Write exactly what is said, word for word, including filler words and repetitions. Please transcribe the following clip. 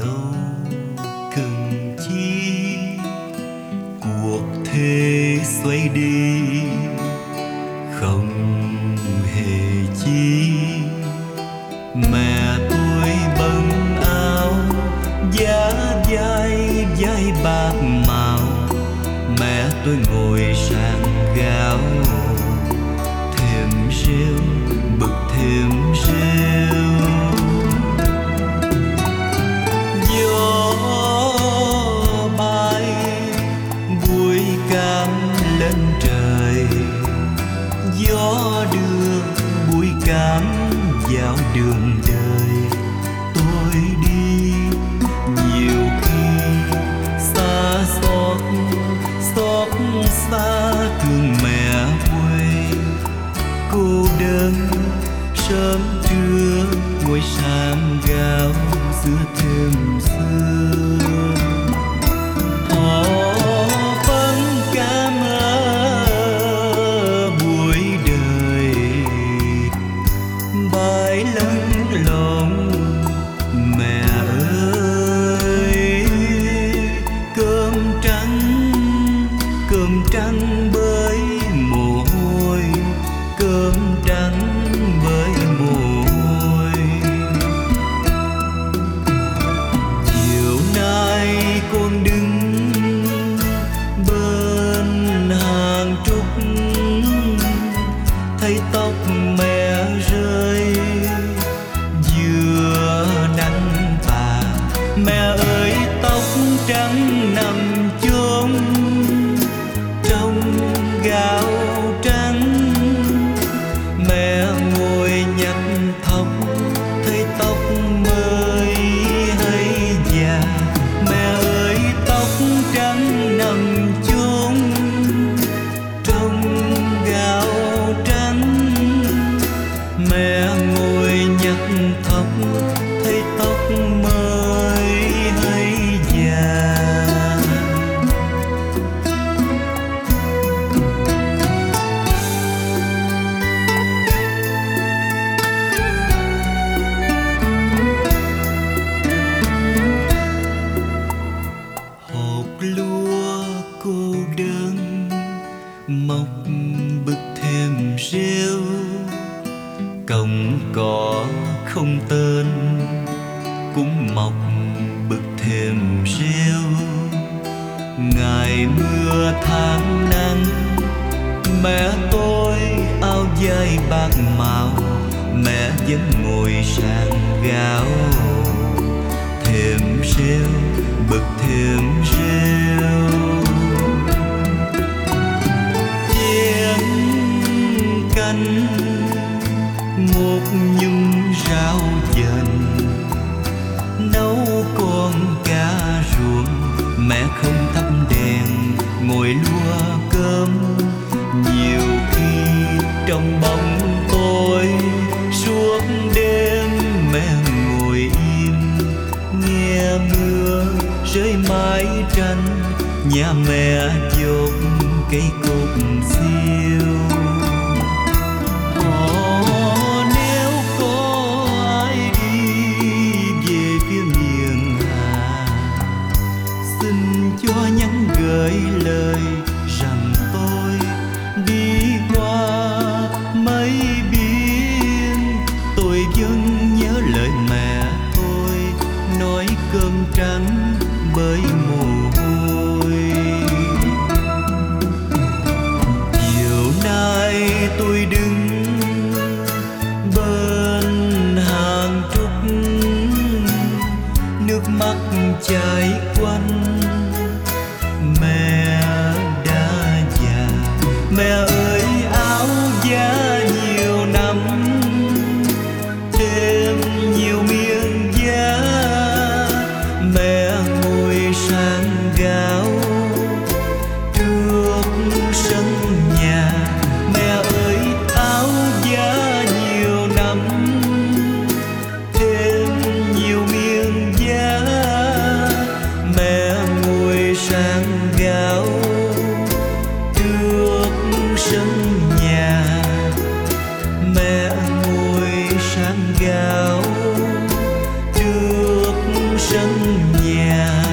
đâu cần chi, cuộc thế xoay đi không hề chi. Mẹ tôi bận áo giá vai vai bạc màu, mẹ tôi ngồi sàn gạo thềm rêu bực thềm rêu. Gió bay bụi cam lên trời, gió đưa bụi cam vào đường đời. Tôi đi nhiều khi xa xót xót xa thương mẹ quê, cô đơn sớm trưa ngồi sàn gạo giữa thềm sương. Họ vẫn cam ở buổi đời bãi lẫn lộn. Mẹ ơi cơm trắng cơm trắng bởi mồ hôi, cơm trắng bởi mồ hôi. Chiều nay con đứng bên hàng trúc, thấy tóc mẹ rơi vừa nắng tà. Mẹ ơi tóc trắng nằm chốn trong gạo trắng. Mẹ ngồi nhặt thóc thấy tóc mới hay già. Mẹ ơi tóc trắng nằm chốn trong gạo trắng. Mẹ ngồi nhặt thóc thấy tóc mới hay già. Hột lúa cô đơn mọc bực thềm rêu, còng cỏ không tên cũng mọc bực thềm rêu. Ngày mưa tháng nắng mẹ tôi áo vai bạc màu, mẹ vẫn ngồi sàn gạo thềm rêu bực thềm rêu. Chén canh một nhúm rau dền, nấu con cá ruộng. Mẹ không thắp đèn ngồi lua cơm, nhiều khi trong bóng tối suốt đêm mẹ ngồi im nghe mưa rơi mái tranh. Nhà mẹ dột cây cột xiêu. Nếu có ai đi về phía miền Hà, xin cho nhắn gửi lời rằng tôi đi qua mấy biên. Tôi vẫn nhớ lời mẹ tôi nói cơm trắng bởi mồ hôi. Chiều nay tôi đứng bên hàng trúc, nước mắt chảy quanh. Mẹ đã già. Mẹ ơi áo da nhiều năm thêm nhiều miếng da. Mẹ ngồi sàn gạo trước sân nhà. Mẹ ơi áo da nhiều năm thêm nhiều miếng da. Mẹ ngồi sàn gạo trước sân nhà. Mẹ ngồi sàn gạo trước sân nhà.